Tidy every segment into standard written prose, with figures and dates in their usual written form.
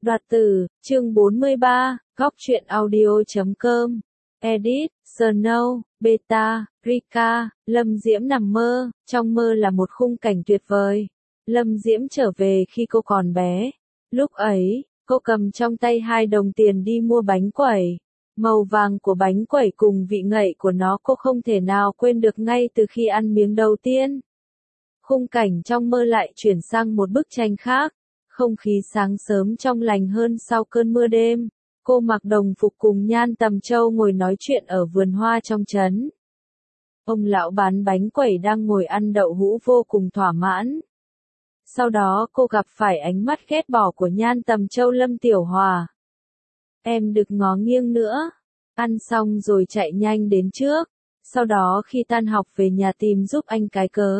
Đoạt tử, chương 43, góc truyện audio.com. Edit, Snow, Beta, Rika, Lâm Diễm nằm mơ, trong mơ là một khung cảnh tuyệt vời. Lâm Diễm trở về khi cô còn bé. Lúc ấy, cô cầm trong tay 2 đồng tiền đi mua bánh quẩy. Màu vàng của bánh quẩy cùng vị ngậy của nó cô không thể nào quên được ngay từ khi ăn miếng đầu tiên. Khung cảnh trong mơ lại chuyển sang một bức tranh khác. Không khí sáng sớm trong lành hơn sau cơn mưa đêm. Cô mặc đồng phục cùng Nhan Tầm Châu ngồi nói chuyện ở vườn hoa trong trấn. Ông lão bán bánh quẩy đang ngồi ăn đậu hũ vô cùng thỏa mãn. Sau đó cô gặp phải ánh mắt ghét bỏ của Nhan Tầm Châu. Lâm Tiểu Hòa, em đừng ngó nghiêng nữa. Ăn xong rồi chạy nhanh đến trước. Sau đó khi tan học về nhà tìm giúp anh cái cớ.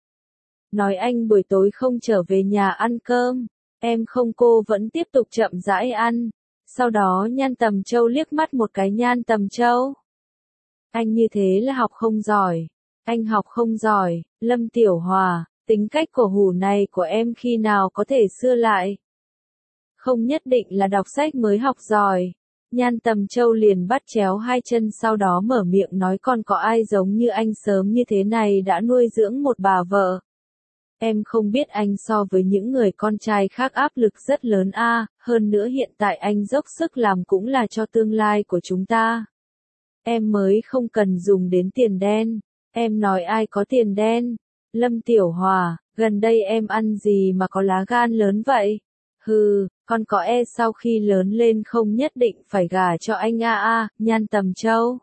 Nói anh buổi tối không trở về nhà ăn cơm. Em không, cô vẫn tiếp tục chậm rãi ăn. Sau đó Nhan Tầm Châu liếc mắt một cái Nhan Tầm Châu. Anh như thế là học không giỏi. Anh học không giỏi. Lâm Tiểu Hòa, tính cách cổ hủ này của em khi nào có thể xưa lại. Không nhất định là đọc sách mới học giỏi. Nhan Tầm Châu liền bắt chéo 2 chân sau đó mở miệng nói còn có ai giống như anh sớm như thế này đã nuôi dưỡng một bà vợ. Em không biết anh so với những người con trai khác áp lực rất lớn hơn nữa hiện tại anh dốc sức làm cũng là cho tương lai của chúng ta. Em mới không cần dùng đến tiền đen. Em nói ai có tiền đen? Lâm Tiểu Hòa, gần đây em ăn gì mà có lá gan lớn vậy? Hừ, con có sau khi lớn lên không nhất định phải gả cho anh Nhan Tầm Châu.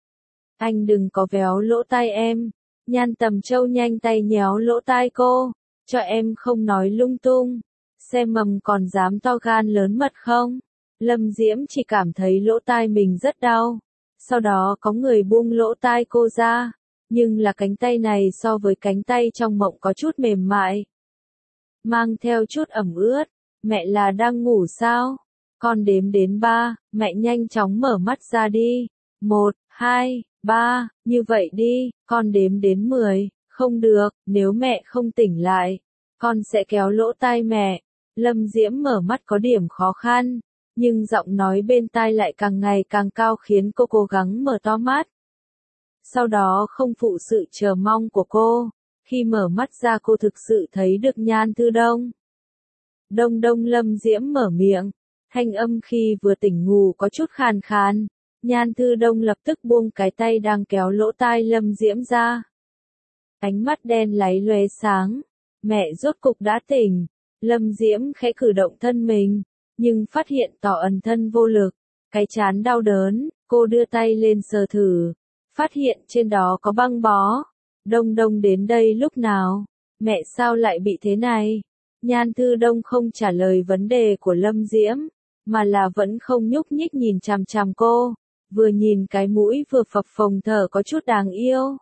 Anh đừng có véo lỗ tai em. Nhan Tầm Châu nhanh tay nhéo lỗ tai cô. Cho em không nói lung tung. Xem mầm còn dám to gan lớn mật không? Lâm Diễm chỉ cảm thấy lỗ tai mình rất đau. Sau đó có người buông lỗ tai cô ra. Nhưng là cánh tay này so với cánh tay trong mộng có chút mềm mại. Mang theo chút ẩm ướt. Mẹ là đang ngủ sao? Con đếm đến 3, mẹ nhanh chóng mở mắt ra đi. 1, 2, 3, như vậy đi, con đếm đến 10, không được, nếu mẹ không tỉnh lại, con sẽ kéo lỗ tai mẹ. Lâm Diễm mở mắt có điểm khó khăn, nhưng giọng nói bên tai lại càng ngày càng cao khiến cô cố gắng mở to mắt. Sau đó không phụ sự chờ mong của cô, khi mở mắt ra cô thực sự thấy được Nhan Thư Đông. Đông Đông, Lâm Diễm mở miệng, thanh âm khi vừa tỉnh ngủ có chút khàn khàn. Nhan Thư Đông lập tức buông cái tay đang kéo lỗ tai Lâm Diễm ra. Ánh mắt đen láy lóe sáng. Mẹ rốt cục đã tỉnh. Lâm Diễm khẽ cử động thân mình, nhưng phát hiện tỏ ẩn thân vô lực. Cái trán đau đớn, cô đưa tay lên sờ thử. Phát hiện trên đó có băng bó. Đông Đông đến đây lúc nào? Mẹ sao lại bị thế này? Nhan Thư Đông không trả lời vấn đề của Lâm Diễm, mà là vẫn không nhúc nhích nhìn chằm chằm cô. Vừa nhìn cái mũi vừa phập phồng thở có chút đáng yêu.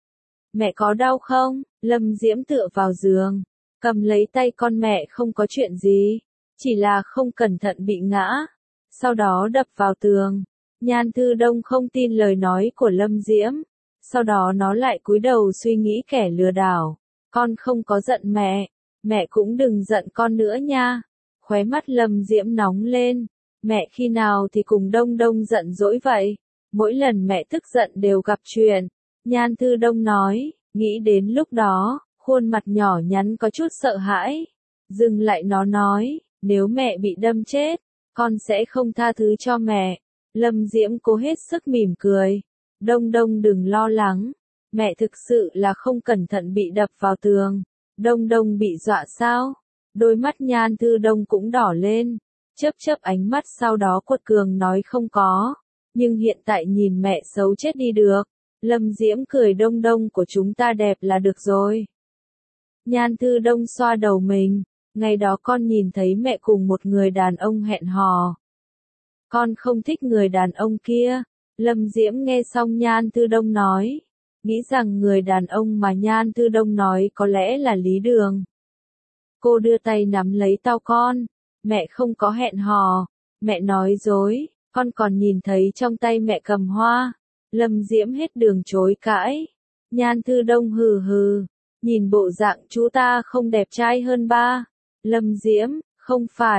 Mẹ có đau không? Lâm Diễm tựa vào giường, cầm lấy tay con. Mẹ không có chuyện gì, chỉ là không cẩn thận bị ngã, sau đó đập vào tường. Nhan Thư Đông không tin lời nói của Lâm Diễm, sau đó nó lại cúi đầu suy nghĩ kẻ lừa đảo. Con không có giận mẹ, mẹ cũng đừng giận con nữa nha. Khóe mắt Lâm Diễm nóng lên. Mẹ khi nào thì cùng Đông Đông giận dỗi vậy? Mỗi lần mẹ tức giận đều gặp chuyện. Nhan Thư Đông nói, nghĩ đến lúc đó, khuôn mặt nhỏ nhắn có chút sợ hãi. Dừng lại, nó nói, nếu mẹ bị đâm chết, con sẽ không tha thứ cho mẹ. Lâm Diễm cố hết sức mỉm cười. Đông Đông đừng lo lắng, mẹ thực sự là không cẩn thận bị đập vào tường. Đông Đông bị dọa sao? Đôi mắt Nhan Thư Đông cũng đỏ lên. Chớp chớp ánh mắt sau đó quật cường nói không có. Nhưng hiện tại nhìn mẹ xấu chết đi được. Lâm Diễm cười. Đông Đông của chúng ta đẹp là được rồi. Nhan Thư Đông xoa đầu mình. Ngày đó con nhìn thấy mẹ cùng một người đàn ông hẹn hò. Con không thích người đàn ông kia. Lâm Diễm nghe xong Nhan Thư Đông nói. Nghĩ rằng người đàn ông mà Nhan Thư Đông nói có lẽ là Lý Đường. Cô đưa tay nắm lấy tay con. Mẹ không có hẹn hò. Mẹ nói dối, con còn nhìn thấy trong tay mẹ cầm hoa. Lâm Diễm hết đường chối cãi. Nhan Thư Đông hừ hừ. Nhìn bộ dạng chú ta không đẹp trai hơn ba. Lâm Diễm, không phải,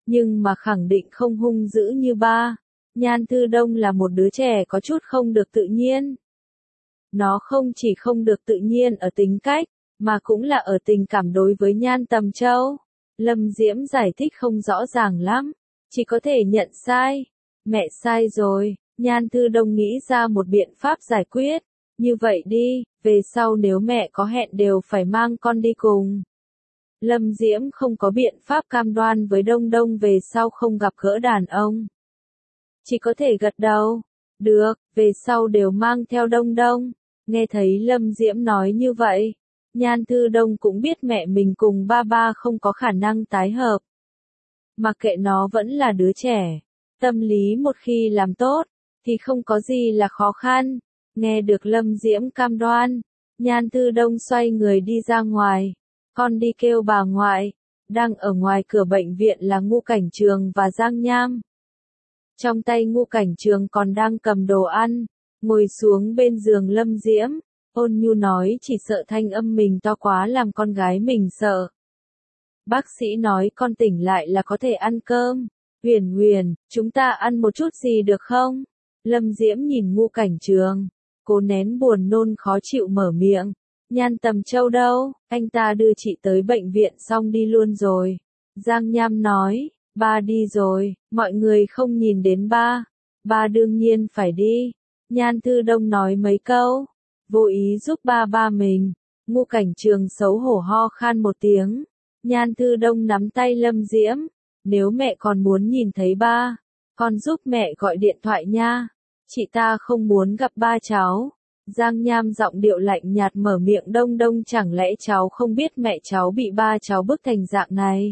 nhưng mà khẳng định không hung dữ như ba. Nhan Thư Đông là một đứa trẻ có chút không được tự nhiên. Nó không chỉ không được tự nhiên ở tính cách, mà cũng là ở tình cảm đối với Nhan Tầm Châu. Lâm Diễm giải thích không rõ ràng lắm, chỉ có thể nhận sai. Mẹ sai rồi, Nhan Thư Đông nghĩ ra một biện pháp giải quyết. Như vậy đi, về sau nếu mẹ có hẹn đều phải mang con đi cùng. Lâm Diễm không có biện pháp cam đoan với Đông Đông về sau không gặp gỡ đàn ông. Chỉ có thể gật đầu. Được, về sau đều mang theo Đông Đông. Nghe thấy Lâm Diễm nói như vậy, Nhan Thư Đông cũng biết mẹ mình cùng ba ba không có khả năng tái hợp. Mặc kệ nó vẫn là đứa trẻ, tâm lý một khi làm tốt, thì không có gì là khó khăn. Nghe được Lâm Diễm cam đoan, Nhan Thư Đông xoay người đi ra ngoài. Con đi kêu bà ngoại. Đang ở ngoài cửa bệnh viện là Ngũ Cảnh Trường và Giang Nham. Trong tay Ngũ Cảnh Trường còn đang cầm đồ ăn, ngồi xuống bên giường Lâm Diễm, ôn nhu nói chỉ sợ thanh âm mình to quá làm con gái mình sợ. Bác sĩ nói con tỉnh lại là có thể ăn cơm. Huyền Huyền, chúng ta ăn một chút gì được không? Lâm Diễm nhìn Ngũ Cảnh Trường, cố nén buồn nôn khó chịu mở miệng. Nhan Tầm Châu đâu, anh ta đưa chị tới bệnh viện xong đi luôn rồi. Giang Nham nói, ba đi rồi, mọi người không nhìn đến ba. Ba đương nhiên phải đi. Nhan Thư Đông nói mấy câu, vô ý giúp ba ba mình. Ngũ Cảnh Trường xấu hổ ho khan một tiếng. Nhan Thư Đông nắm tay Lâm Diễm, nếu mẹ còn muốn nhìn thấy ba, con giúp mẹ gọi điện thoại nha. Chị ta không muốn gặp ba cháu. Giang Nham giọng điệu lạnh nhạt mở miệng. Đông Đông chẳng lẽ cháu không biết mẹ cháu bị ba cháu bức thành dạng này.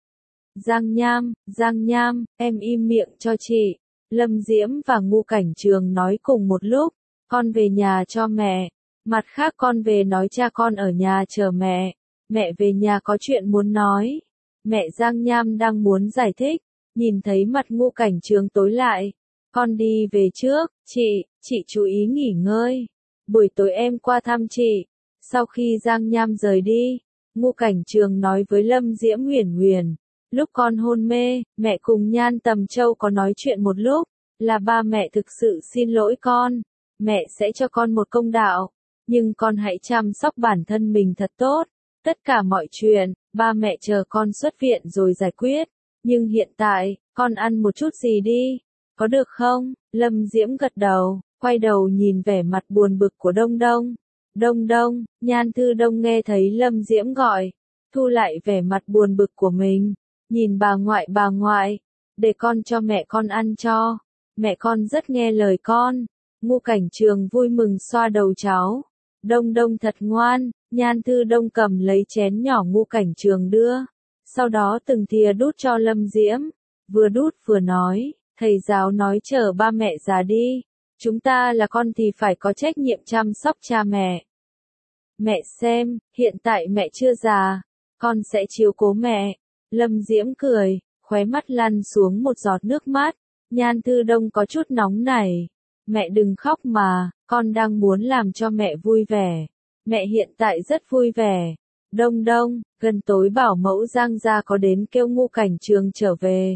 Giang Nham, em im miệng cho chị. Lâm Diễm và Ngũ Cảnh Trường nói cùng một lúc, con về nhà cho mẹ. Mặt khác con về nói cha con ở nhà chờ mẹ. Mẹ về nhà có chuyện muốn nói. Mẹ Giang Nham đang muốn giải thích, nhìn thấy mặt Ngũ Cảnh Trường tối lại. Con đi về trước, chị chú ý nghỉ ngơi. Buổi tối em qua thăm chị. Sau khi Giang Nham rời đi, Ngũ Cảnh Trường nói với Lâm Diễm Huyền Huyền, lúc con hôn mê, mẹ cùng Nhan Tầm Châu có nói chuyện một lúc, là ba mẹ thực sự xin lỗi con. Mẹ sẽ cho con một công đạo, nhưng con hãy chăm sóc bản thân mình thật tốt. Tất cả mọi chuyện, ba mẹ chờ con xuất viện rồi giải quyết. Nhưng hiện tại, con ăn một chút gì đi, có được không? Lâm Diễm gật đầu, quay đầu nhìn vẻ mặt buồn bực của Đông Đông. Đông Đông, Nhan Thư Đông nghe thấy Lâm Diễm gọi, thu lại vẻ mặt buồn bực của mình, nhìn bà ngoại, để con cho mẹ con ăn cho. Mẹ con rất nghe lời con. Ngũ Cảnh Trường vui mừng xoa đầu cháu. Đông Đông thật ngoan. Nhan Thư Đông cầm lấy chén nhỏ Ngũ Cảnh Trường đưa, sau đó từng thìa đút cho Lâm Diễm, vừa đút vừa nói, thầy giáo nói chờ ba mẹ già đi, chúng ta là con thì phải có trách nhiệm chăm sóc cha mẹ. Mẹ xem, hiện tại mẹ chưa già, con sẽ chiếu cố mẹ. Lâm Diễm cười, khóe mắt lăn xuống một giọt nước mắt. Nhan Thư Đông có chút nóng nảy. Mẹ đừng khóc mà, con đang muốn làm cho mẹ vui vẻ. Mẹ hiện tại rất vui vẻ. Đông Đông, gần tối bảo mẫu Giang gia có đến kêu Ngũ Cảnh Trường trở về.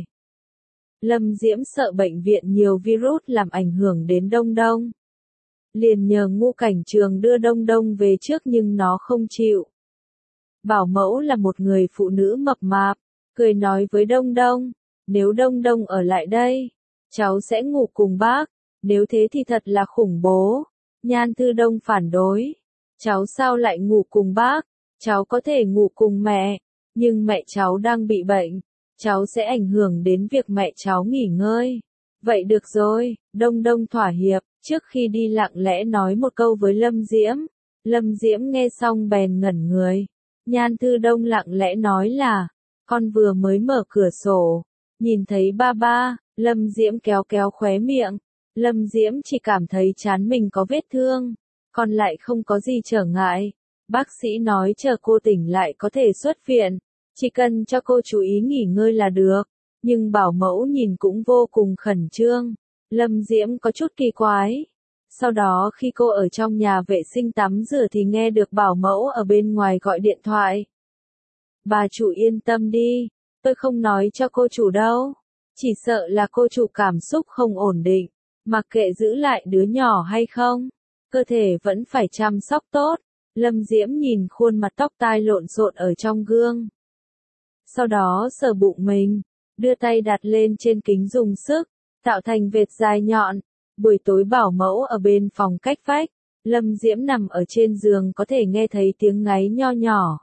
Lâm Diễm sợ bệnh viện nhiều virus làm ảnh hưởng đến Đông Đông. Liền nhờ Ngũ Cảnh Trường đưa Đông Đông về trước nhưng nó không chịu. Bảo mẫu là một người phụ nữ mập mạp, cười nói với Đông Đông, nếu Đông Đông ở lại đây, cháu sẽ ngủ cùng bác, nếu thế thì thật là khủng bố. Nhan Thư Đông phản đối, cháu sao lại ngủ cùng bác, cháu có thể ngủ cùng mẹ, nhưng mẹ cháu đang bị bệnh, cháu sẽ ảnh hưởng đến việc mẹ cháu nghỉ ngơi. Vậy được rồi, Đông Đông thỏa hiệp, trước khi đi lặng lẽ nói một câu với Lâm Diễm. Lâm Diễm nghe xong bèn ngẩn người. Nhan Thư Đông lặng lẽ nói là, con vừa mới mở cửa sổ, nhìn thấy ba ba. Lâm Diễm kéo kéo khóe miệng. Lâm Diễm chỉ cảm thấy trán mình có vết thương, còn lại không có gì trở ngại. Bác sĩ nói chờ cô tỉnh lại có thể xuất viện, chỉ cần cho cô chú ý nghỉ ngơi là được. Nhưng bảo mẫu nhìn cũng vô cùng khẩn trương. Lâm Diễm có chút kỳ quái. Sau đó khi cô ở trong nhà vệ sinh tắm rửa thì nghe được bảo mẫu ở bên ngoài gọi điện thoại. Bà chủ yên tâm đi, Tôi không nói cho cô chủ đâu. Chỉ sợ là cô chủ cảm xúc không ổn định. Mặc kệ giữ lại đứa nhỏ hay không, cơ thể vẫn phải chăm sóc tốt. Lâm Diễm nhìn khuôn mặt tóc tai lộn xộn ở trong gương. Sau đó sờ bụng mình, đưa tay đặt lên trên kính dùng sức, tạo thành vệt dài nhọn. Buổi tối bảo mẫu ở bên phòng cách vách, Lâm Diễm nằm ở trên giường có thể nghe thấy tiếng ngáy nho nhỏ.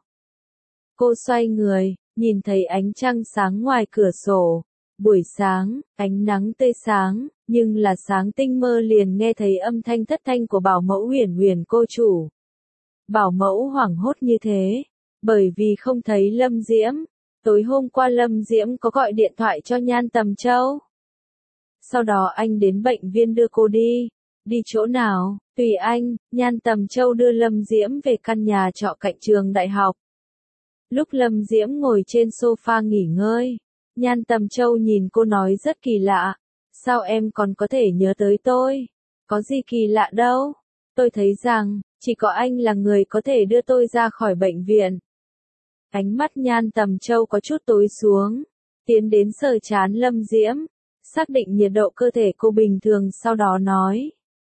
Cô xoay người, nhìn thấy ánh trăng sáng ngoài cửa sổ. Buổi sáng, ánh nắng tươi sáng, nhưng là sáng tinh mơ liền nghe thấy âm thanh thất thanh của bảo mẫu Huyền Huyền cô chủ. Bảo mẫu hoảng hốt như thế, bởi vì không thấy Lâm Diễm. Tối hôm qua Lâm Diễm có gọi điện thoại cho Nhan Tầm Châu. Sau đó anh đến bệnh viện đưa cô đi. Đi chỗ nào, tùy anh. Nhan Tầm Châu đưa Lâm Diễm về căn nhà trọ cạnh trường đại học. Lúc Lâm Diễm ngồi trên sofa nghỉ ngơi, Nhan Tầm Châu nhìn cô nói rất kỳ lạ. Sao em còn có thể nhớ tới tôi? Có gì kỳ lạ đâu. Tôi thấy rằng, chỉ có anh là người có thể đưa tôi ra khỏi bệnh viện. Ánh mắt Nhan Tầm Châu có chút tối xuống, tiến đến sờ trán Lâm Diễm, xác định nhiệt độ cơ thể cô bình thường sau đó nói.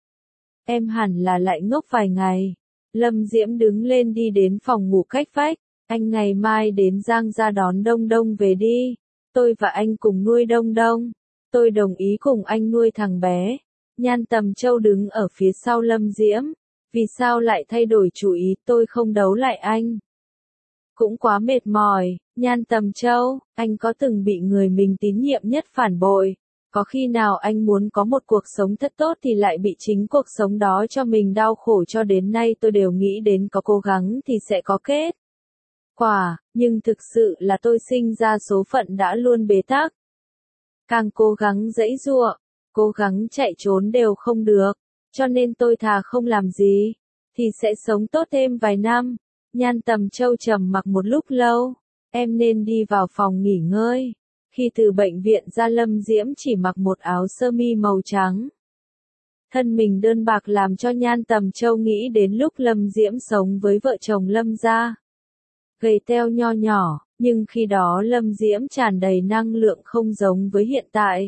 Em hẳn là lại ngốc vài ngày. Lâm Diễm đứng lên đi đến phòng ngủ cách vách. Anh ngày mai đến Giang ra đón Đông Đông về đi. Tôi và anh cùng nuôi Đông Đông. Tôi đồng ý cùng anh nuôi thằng bé. Nhan Tầm Châu đứng ở phía sau Lâm Diễm. Vì sao lại thay đổi chủ ý, tôi không đấu lại anh. Cũng quá mệt mỏi. Nhan Tầm Châu, anh có từng bị người mình tín nhiệm nhất phản bội? Có khi nào anh muốn có một cuộc sống thật tốt thì lại bị chính cuộc sống đó cho mình đau khổ, cho đến nay tôi đều nghĩ đến có cố gắng thì sẽ có kết quả, nhưng thực sự là tôi sinh ra số phận đã luôn bế tắc. Càng cố gắng giãy giụa, cố gắng chạy trốn đều không được, cho nên tôi thà không làm gì, thì sẽ sống tốt thêm vài năm. Nhan Tầm Châu trầm mặc một lúc lâu, em nên đi vào phòng nghỉ ngơi. Khi từ bệnh viện ra Lâm Diễm chỉ mặc một áo sơ mi màu trắng. Thân mình đơn bạc làm cho Nhan Tầm Châu nghĩ đến lúc Lâm Diễm sống với vợ chồng Lâm gia. Gầy teo nho nhỏ, nhưng khi đó Lâm Diễm tràn đầy năng lượng không giống với hiện tại.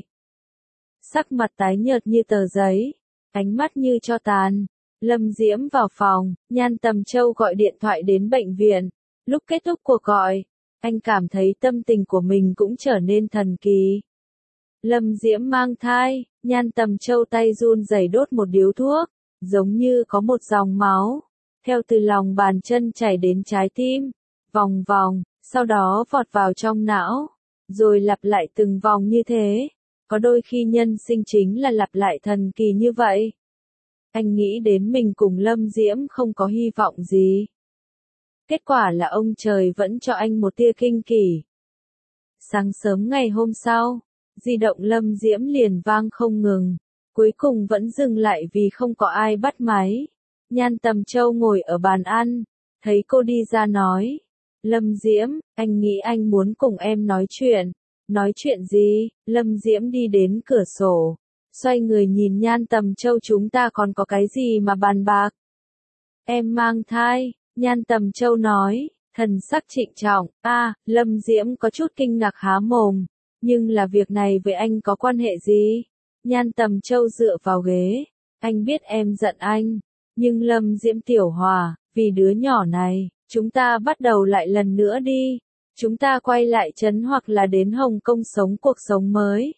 Sắc mặt tái nhợt như tờ giấy, ánh mắt như tro tàn. Lâm Diễm vào phòng, Nhan Tầm Châu gọi điện thoại đến bệnh viện. Lúc kết thúc cuộc gọi, anh cảm thấy tâm tình của mình cũng trở nên thần kỳ. Lâm Diễm mang thai, Nhan Tầm Châu tay run rẩy đốt một điếu thuốc, giống như có một dòng máu, theo từ lòng bàn chân chảy đến trái tim, vòng vòng, sau đó vọt vào trong não, rồi lặp lại từng vòng như thế. Có đôi khi nhân sinh chính là lặp lại thần kỳ như vậy. Anh nghĩ đến mình cùng Lâm Diễm không có hy vọng gì. Kết quả là ông trời vẫn cho anh một tia kinh kỳ. Sáng sớm ngày hôm sau, di động Lâm Diễm liền vang không ngừng, cuối cùng vẫn dừng lại vì không có ai bắt máy. Nhan Tầm Châu ngồi ở bàn ăn, thấy cô đi ra nói. Lâm Diễm, anh nghĩ anh muốn cùng em nói chuyện. Nói chuyện gì? Lâm Diễm đi đến cửa sổ, xoay người nhìn Nhan Tầm Châu, chúng ta còn có cái gì mà bàn bạc? Em mang thai, Nhan Tầm Châu nói, thần sắc trịnh trọng. Lâm Diễm có chút kinh ngạc há mồm, nhưng là việc này với anh có quan hệ gì? Nhan Tầm Châu dựa vào ghế, anh biết em giận anh, nhưng Lâm Diễm tiểu hòa, vì đứa nhỏ này, chúng ta bắt đầu lại lần nữa đi. Chúng ta quay lại trấn hoặc là đến Hồng Kông sống cuộc sống mới.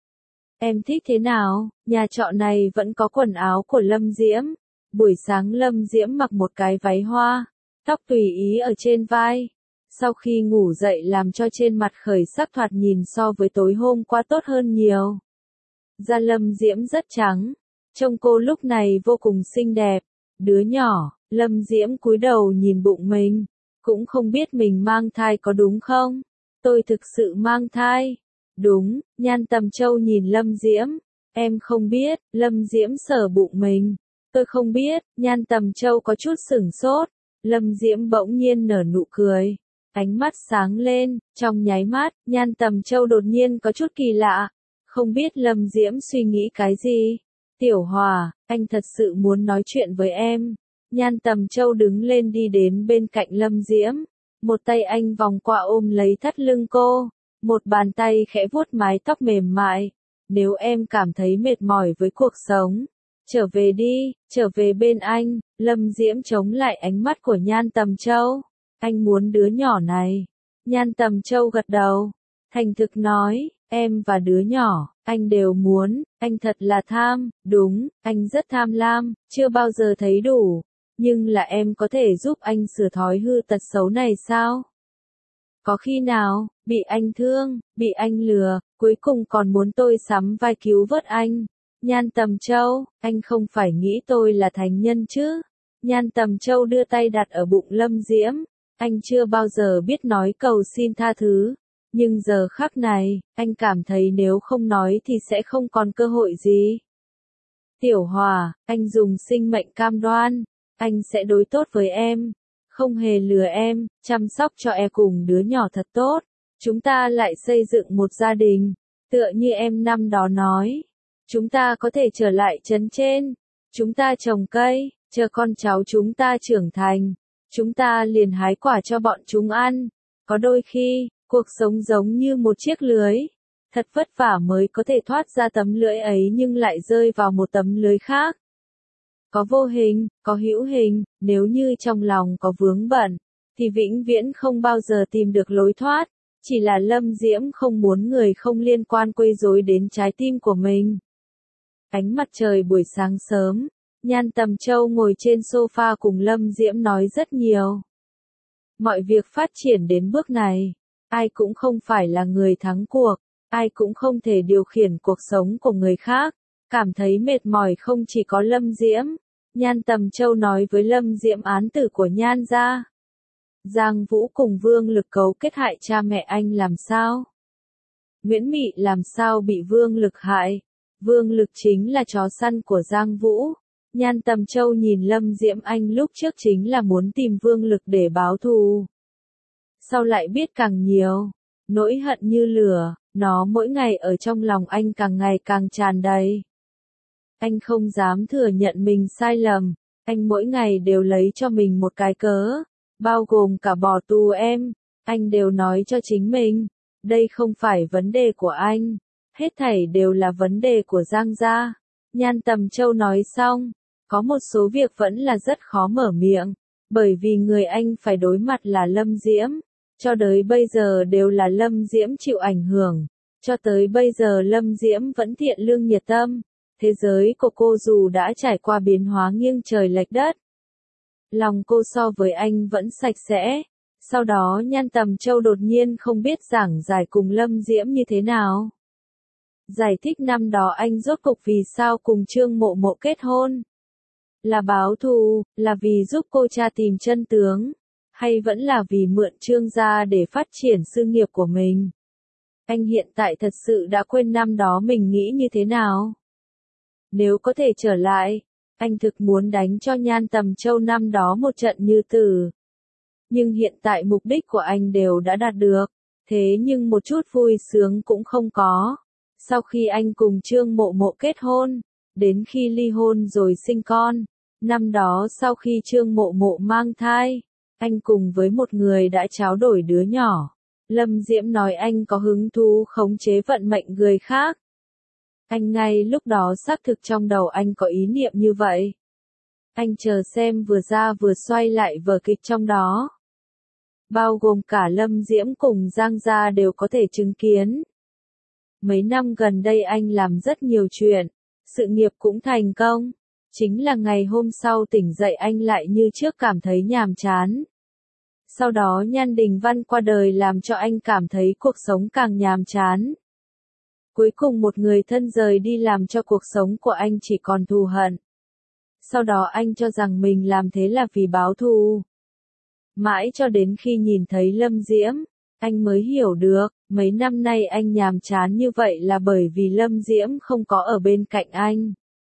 Em thích thế nào? Nhà trọ này vẫn có quần áo của Lâm Diễm. Buổi sáng Lâm Diễm mặc một cái váy hoa, tóc tùy ý ở trên vai. Sau khi ngủ dậy làm cho trên mặt khởi sắc thoạt nhìn so với tối hôm qua tốt hơn nhiều. Da Lâm Diễm rất trắng, trông cô lúc này vô cùng xinh đẹp. Đứa nhỏ, Lâm Diễm cúi đầu nhìn bụng mình. Cũng không biết mình mang thai có đúng không? Tôi thực sự mang thai. Đúng, Nhan Tầm Châu nhìn Lâm Diễm. Em không biết, Lâm Diễm sờ bụng mình. Tôi không biết, Nhan Tầm Châu có chút sửng sốt. Lâm Diễm bỗng nhiên nở nụ cười. Ánh mắt sáng lên, trong nháy mắt, Nhan Tầm Châu đột nhiên có chút kỳ lạ. Không biết Lâm Diễm suy nghĩ cái gì? Tiểu Hòa, anh thật sự muốn nói chuyện với em. Nhan Tầm Châu đứng lên đi đến bên cạnh Lâm Diễm. Một tay anh vòng qua ôm lấy thắt lưng cô. Một bàn tay khẽ vuốt mái tóc mềm mại. Nếu em cảm thấy mệt mỏi với cuộc sống, trở về đi, trở về bên anh. Lâm Diễm chống lại ánh mắt của Nhan Tầm Châu. Anh muốn đứa nhỏ này. Nhan Tầm Châu gật đầu. Thành thực nói, em và đứa nhỏ, anh đều muốn. Anh thật là tham, đúng, anh rất tham lam, chưa bao giờ thấy đủ. Nhưng là em có thể giúp anh sửa thói hư tật xấu này sao? Có khi nào, bị anh thương, bị anh lừa, cuối cùng còn muốn tôi sắm vai cứu vớt anh. Nhan Tầm Châu, anh không phải nghĩ tôi là thánh nhân chứ? Nhan Tầm Châu đưa tay đặt ở bụng Lâm Diễm. Anh chưa bao giờ biết nói cầu xin tha thứ. Nhưng giờ khắc này, anh cảm thấy nếu không nói thì sẽ không còn cơ hội gì. Tiểu Hòa, anh dùng sinh mệnh cam đoan. Anh sẽ đối tốt với em. Không hề lừa em, chăm sóc cho em cùng đứa nhỏ thật tốt. Chúng ta lại xây dựng một gia đình. Tựa như em năm đó nói. Chúng ta có thể trở lại trấn trên. Chúng ta trồng cây, chờ con cháu chúng ta trưởng thành. Chúng ta liền hái quả cho bọn chúng ăn. Có đôi khi, cuộc sống giống như một chiếc lưới. Thật vất vả mới có thể thoát ra tấm lưới ấy nhưng lại rơi vào một tấm lưới khác. Có vô hình, có hữu hình, nếu như trong lòng có vướng bận, thì vĩnh viễn không bao giờ tìm được lối thoát. Chỉ là Lâm Diễm không muốn người không liên quan quấy rối đến trái tim của mình. Ánh mặt trời buổi sáng sớm, Nhan Tầm Châu ngồi trên sofa cùng Lâm Diễm nói rất nhiều. Mọi việc phát triển đến bước này, ai cũng không phải là người thắng cuộc, ai cũng không thể điều khiển cuộc sống của người khác. Cảm thấy mệt mỏi không chỉ có Lâm Diễm. Nhan Tầm Châu nói với Lâm Diễm án tử của Nhan gia. Giang Vũ cùng Vương Lực cấu kết hại cha mẹ anh làm sao? Nguyễn Mị làm sao bị Vương Lực hại? Vương Lực chính là chó săn của Giang Vũ. Nhan Tầm Châu nhìn Lâm Diễm anh lúc trước chính là muốn tìm Vương Lực để báo thù. Sau lại biết càng nhiều, nỗi hận như lửa, nó mỗi ngày ở trong lòng anh càng ngày càng tràn đầy. Anh không dám thừa nhận mình sai lầm, anh mỗi ngày đều lấy cho mình một cái cớ, bao gồm cả bỏ tù em, anh đều nói cho chính mình, đây không phải vấn đề của anh, hết thảy đều là vấn đề của Giang gia. Nhan Tầm Châu nói xong, có một số việc vẫn là rất khó mở miệng, bởi vì người anh phải đối mặt là Lâm Diễm, cho tới bây giờ đều là Lâm Diễm chịu ảnh hưởng, cho tới bây giờ Lâm Diễm vẫn thiện lương nhiệt tâm. Thế giới của cô dù đã trải qua biến hóa nghiêng trời lệch đất, lòng cô so với anh vẫn sạch sẽ. Sau đó Nhan Tầm Châu đột nhiên không biết giảng giải cùng Lâm Diễm như thế nào. Giải thích năm đó anh rốt cục vì sao cùng Trương Mộ Mộ kết hôn. Là báo thù, là vì giúp cô tra tìm chân tướng, hay vẫn là vì mượn Trương gia để phát triển sự nghiệp của mình. Anh hiện tại thật sự đã quên năm đó mình nghĩ như thế nào. Nếu có thể trở lại, anh thực muốn đánh cho Nhan Tầm Châu năm đó một trận như tử. Nhưng hiện tại mục đích của anh đều đã đạt được, thế nhưng một chút vui sướng cũng không có. Sau khi anh cùng Trương Mộ Mộ kết hôn, đến khi ly hôn rồi sinh con, năm đó sau khi Trương Mộ Mộ mang thai, anh cùng với một người đã tráo đổi đứa nhỏ. Lâm Diễm nói anh có hứng thú khống chế vận mệnh người khác. Anh ngay lúc đó xác thực trong đầu anh có ý niệm như vậy. Anh chờ xem vừa ra vừa xoay lại vở kịch trong đó. Bao gồm cả Lâm Diễm cùng Giang gia đều có thể chứng kiến. Mấy năm gần đây anh làm rất nhiều chuyện, sự nghiệp cũng thành công. Chính là ngày hôm sau tỉnh dậy anh lại như trước cảm thấy nhàm chán. Sau đó Nhan Đình Văn qua đời làm cho anh cảm thấy cuộc sống càng nhàm chán. Cuối cùng một người thân rời đi làm cho cuộc sống của anh chỉ còn thù hận. Sau đó anh cho rằng mình làm thế là vì báo thù. Mãi cho đến khi nhìn thấy Lâm Diễm, anh mới hiểu được, mấy năm nay anh nhàm chán như vậy là bởi vì Lâm Diễm không có ở bên cạnh anh.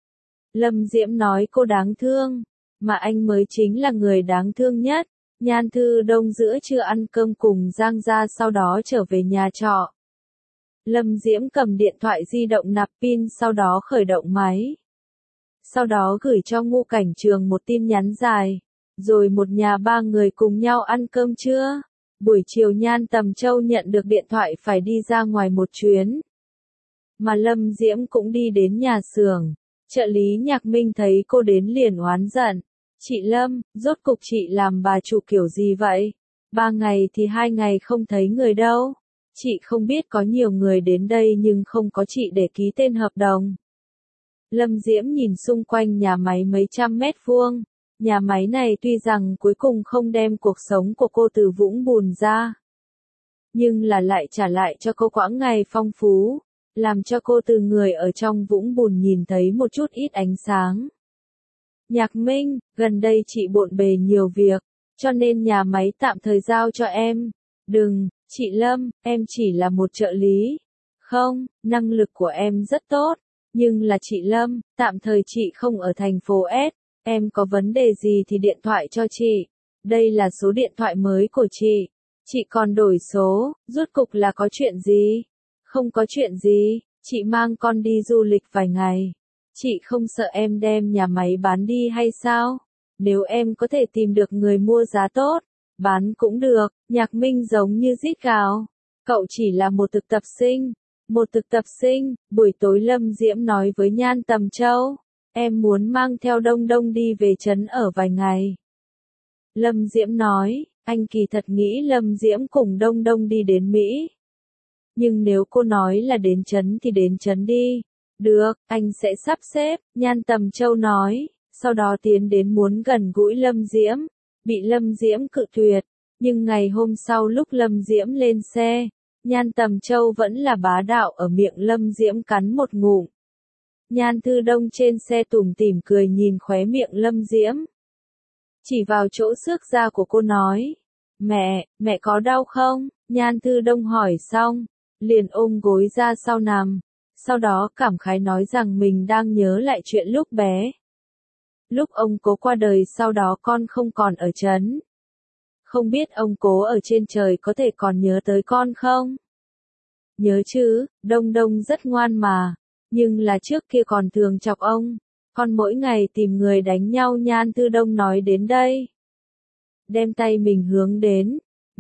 Lâm Diễm nói cô đáng thương, mà anh mới chính là người đáng thương nhất. Nhan Thư Đông giữa trưa ăn cơm cùng Giang gia sau đó trở về nhà trọ. Lâm Diễm cầm điện thoại di động nạp pin sau đó khởi động máy. Sau đó gửi cho Ngô Cảnh Trường một tin nhắn dài. Rồi một nhà ba người cùng nhau ăn cơm trưa. Buổi chiều Nhan Tầm Châu nhận được điện thoại phải đi ra ngoài một chuyến. Mà Lâm Diễm cũng đi đến nhà xưởng. Trợ lý Nhạc Minh thấy cô đến liền oán giận. Chị Lâm, rốt cục chị làm bà chủ kiểu gì vậy? 3 ngày thì 2 ngày không thấy người đâu. Chị không biết có nhiều người đến đây nhưng không có chị để ký tên hợp đồng. Lâm Diễm nhìn xung quanh nhà máy mấy trăm mét vuông. Nhà máy này tuy rằng cuối cùng không đem cuộc sống của cô từ vũng bùn ra, nhưng là lại trả lại cho cô quãng ngày phong phú, làm cho cô từ người ở trong vũng bùn nhìn thấy một chút ít ánh sáng. Nhạc Minh, gần đây chị bộn bề nhiều việc, cho nên nhà máy tạm thời giao cho em. Đừng, chị Lâm, em chỉ là một trợ lý. Không, năng lực của em rất tốt, nhưng là chị Lâm, tạm thời chị không ở thành phố S. Em có vấn đề gì thì điện thoại cho chị. Đây là số điện thoại mới của chị. Chị còn đổi số, rốt cục là có chuyện gì? Không có chuyện gì, chị mang con đi du lịch vài ngày. Chị không sợ em đem nhà máy bán đi hay sao? Nếu em có thể tìm được người mua giá tốt, bán cũng được. Nhạc Minh giống như rít gào. Cậu chỉ là một thực tập sinh. Một thực tập sinh, buổi tối Lâm Diễm nói với Nhan Tầm Châu. Em muốn mang theo Đông Đông đi về trấn ở vài ngày. Lâm Diễm nói, anh kỳ thật nghĩ Lâm Diễm cùng Đông Đông đi đến Mỹ. Nhưng nếu cô nói là đến trấn thì đến trấn đi. Được, anh sẽ sắp xếp, Nhan Tầm Châu nói, sau đó tiến đến muốn gần gũi Lâm Diễm, bị Lâm Diễm cự tuyệt. Nhưng ngày hôm sau lúc Lâm Diễm lên xe, Nhan Tầm Châu vẫn là bá đạo ở miệng Lâm Diễm cắn một ngụm. Nhan Thư Đông trên xe tủm tỉm cười nhìn khóe miệng Lâm Diễm. Chỉ vào chỗ xước da của cô nói. Mẹ có đau không? Nhan Thư Đông hỏi xong, liền ôm gối ra sau nằm. Sau đó cảm khái nói rằng mình đang nhớ lại chuyện lúc bé. Lúc ông cố qua đời sau đó con không còn ở trấn. Không biết ông cố ở trên trời có thể còn nhớ tới con không? Nhớ chứ, Đông Đông rất ngoan mà. Nhưng là trước kia còn thường chọc ông, con mỗi ngày tìm người đánh nhau. Nhan Thư Đông nói đến đây, đem tay mình hướng đến,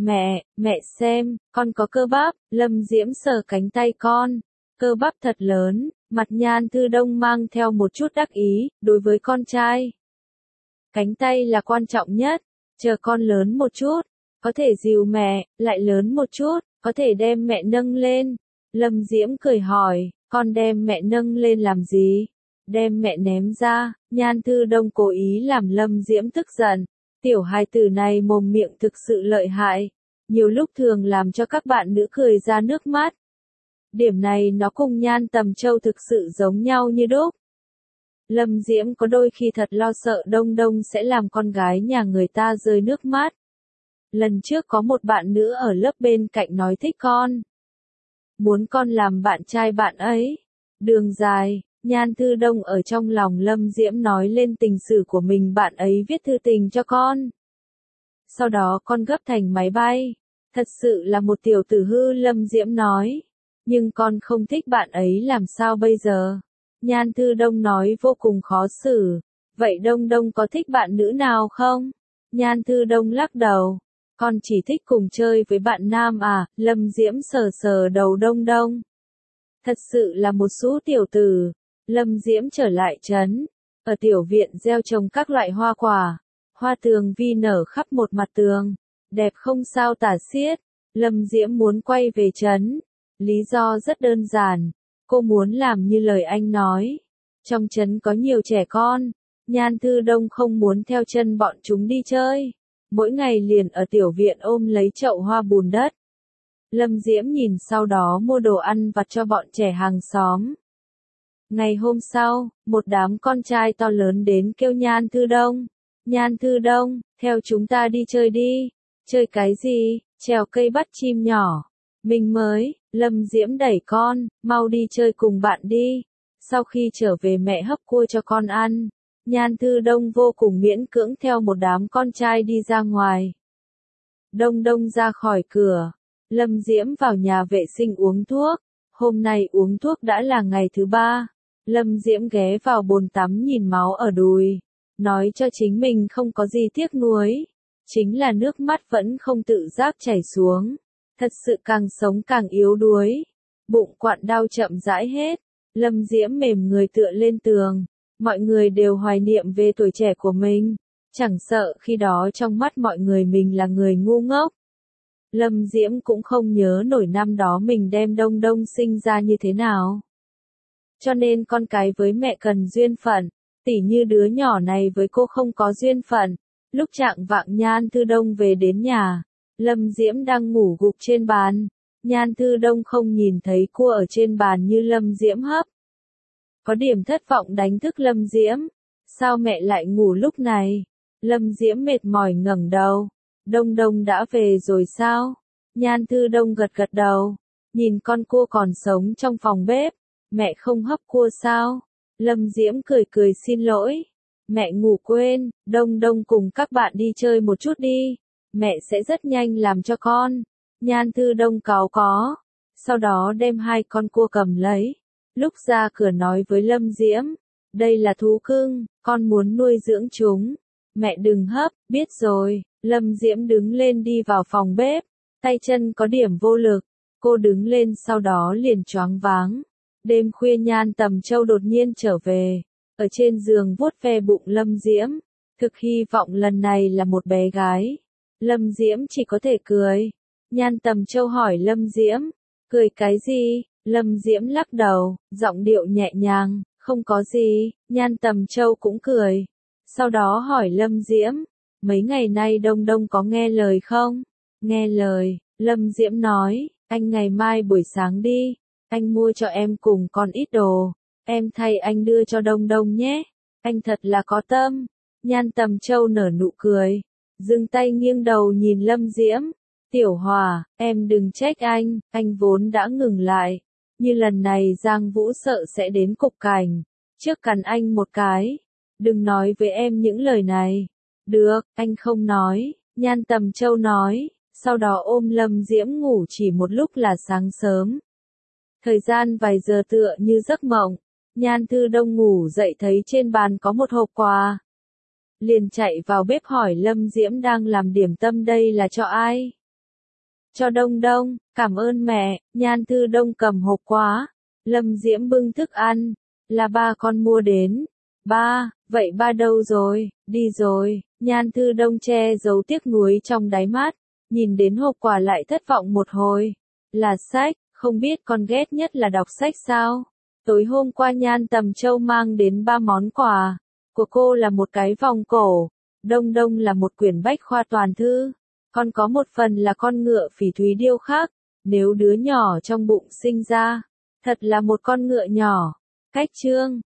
mẹ xem, con có cơ bắp. Lâm Diễm sờ cánh tay con, cơ bắp thật lớn, mặt Nhan Thư Đông mang theo một chút đắc ý, đối với con trai. Cánh tay là quan trọng nhất, chờ con lớn một chút, có thể dìu mẹ, lại lớn một chút, có thể đem mẹ nâng lên. Lâm Diễm cười hỏi. Con đem mẹ nâng lên làm gì? Đem mẹ ném ra. Nhan Thư Đông cố ý làm Lâm Diễm tức giận. Tiểu hài tử này mồm miệng thực sự lợi hại. Nhiều lúc thường làm cho các bạn nữ cười ra nước mắt. Điểm này nó cùng Nhan Tầm Châu thực sự giống nhau như đúc. Lâm Diễm có đôi khi thật lo sợ Đông Đông sẽ làm con gái nhà người ta rơi nước mắt. Lần trước có một bạn nữ ở lớp bên cạnh nói thích con. Muốn con làm bạn trai bạn ấy. Đường dài, Nhan Thư Đông ở trong lòng Lâm Diễm nói lên tình sử của mình, bạn ấy viết thư tình cho con. Sau đó con gấp thành máy bay. Thật sự là một tiểu tử hư, Lâm Diễm nói. Nhưng con không thích bạn ấy làm sao bây giờ? Nhan Thư Đông nói vô cùng khó xử. Vậy Đông Đông có thích bạn nữ nào không? Nhan Thư Đông lắc đầu. Con chỉ thích cùng chơi với bạn nam à. Lâm Diễm sờ sờ đầu Đông Đông. Thật sự là một số tiểu tử. Lâm Diễm trở lại trấn. Ở tiểu viện gieo trồng các loại hoa quả. Hoa tường vi nở khắp một mặt tường. Đẹp không sao tả xiết. Lâm Diễm muốn quay về trấn. Lý do rất đơn giản. Cô muốn làm như lời anh nói. Trong trấn có nhiều trẻ con. Nhan Thư Đông không muốn theo chân bọn chúng đi chơi. Mỗi ngày liền ở tiểu viện ôm lấy chậu hoa bùn đất. Lâm Diễm nhìn sau đó mua đồ ăn vặt cho bọn trẻ hàng xóm. Ngày hôm sau, một đám con trai to lớn đến kêu Nhan Thư Đông. Nhan Thư Đông, theo chúng ta đi chơi đi. Chơi cái gì? Trèo cây bắt chim nhỏ. Mình mới. Lâm Diễm đẩy con, mau đi chơi cùng bạn đi. Sau khi trở về mẹ hấp cua cho con ăn. Nhan Thư Đông vô cùng miễn cưỡng theo một đám con trai đi ra ngoài. Đông Đông ra khỏi cửa. Lâm Diễm vào nhà vệ sinh uống thuốc. Hôm nay uống thuốc đã là ngày thứ 3. Lâm Diễm ghé vào bồn tắm nhìn máu ở đùi. Nói cho chính mình không có gì tiếc nuối. chính là nước mắt vẫn không tự giác chảy xuống. Thật sự càng sống càng yếu đuối. Bụng quặn đau chậm rãi hết. Lâm Diễm mềm người tựa lên tường. Mọi người đều hoài niệm về tuổi trẻ của mình. Chẳng sợ khi đó trong mắt mọi người mình là người ngu ngốc. Lâm Diễm cũng không nhớ nổi năm đó mình đem Đông Đông sinh ra như thế nào. Cho nên con cái với mẹ cần duyên phận, tỉ như đứa nhỏ này với cô không có duyên phận. Lúc trạng vạng Nhan Thư Đông về đến nhà, Lâm Diễm đang ngủ gục trên bàn. Nhan Thư Đông không nhìn thấy cô ở trên bàn như Lâm Diễm hấp. Có điểm thất vọng đánh thức Lâm Diễm. Sao mẹ lại ngủ lúc này? Lâm Diễm mệt mỏi ngẩng đầu. Đông Đông đã về rồi sao? Nhan Thư Đông gật gật đầu. Nhìn con cua còn sống trong phòng bếp. Mẹ không hấp cua sao? Lâm Diễm cười cười xin lỗi. Mẹ ngủ quên, Đông Đông cùng các bạn đi chơi một chút đi. Mẹ sẽ rất nhanh làm cho con. Nhan Thư Đông cáu có. Sau đó đem hai con cua cầm lấy. Lúc ra cửa nói với Lâm Diễm. Đây là thú cưng, con muốn nuôi dưỡng chúng. Mẹ đừng hấp, biết rồi. Lâm Diễm đứng lên đi vào phòng bếp. Tay chân có điểm vô lực. Cô đứng lên sau đó liền choáng váng. Đêm khuya Nhan Tầm Châu đột nhiên trở về. Ở trên giường vuốt ve bụng Lâm Diễm. Thực hy vọng lần này là một bé gái. Lâm Diễm chỉ có thể cười. Nhan Tầm Châu hỏi Lâm Diễm. Cười cái gì? Lâm Diễm lắc đầu, giọng điệu nhẹ nhàng. Không có gì. Nhan Tầm Châu cũng cười. Sau đó hỏi Lâm Diễm. Mấy ngày nay Đông Đông có nghe lời không? Nghe lời. Lâm Diễm nói. Anh ngày mai buổi sáng đi. Anh mua cho em cùng con ít đồ. Em thay anh đưa cho Đông Đông nhé. Anh thật là có tâm. Nhan Tầm Châu nở nụ cười. Dừng tay nghiêng đầu nhìn Lâm Diễm. Tiểu Hòa, em đừng trách anh vốn đã ngừng lại. Như lần này Giang Vũ sợ sẽ đến cục cảnh. Trước cắn anh một cái. Đừng nói với em những lời này. Được, anh không nói. Nhan Tầm Châu nói. Sau đó ôm Lâm Diễm ngủ chỉ một lúc là sáng sớm. Thời gian vài giờ tựa như giấc mộng. Nhan Thư Đông ngủ dậy thấy trên bàn có một hộp quà. Liền chạy vào bếp hỏi Lâm Diễm đang làm điểm tâm đây là cho ai? Cho Đông Đông, cảm ơn mẹ. Nhan Thư Đông cầm hộp quà. Lâm Diễm bưng thức ăn. Là ba con mua đến. Ba, vậy ba đâu rồi? Đi rồi. Nhan Thư Đông che giấu tiếc nuối trong đáy mắt. Nhìn đến hộp quà lại thất vọng một hồi. Là sách, không biết con ghét nhất là đọc sách sao? Tối hôm qua Nhan Tầm Châu mang đến 3 món quà. Của cô là một cái vòng cổ. Đông Đông là một quyển bách khoa toàn thư. Còn có một phần là con ngựa phỉ thúy điêu khắc. Nếu đứa nhỏ trong bụng sinh ra, thật là một con ngựa nhỏ. Cách chương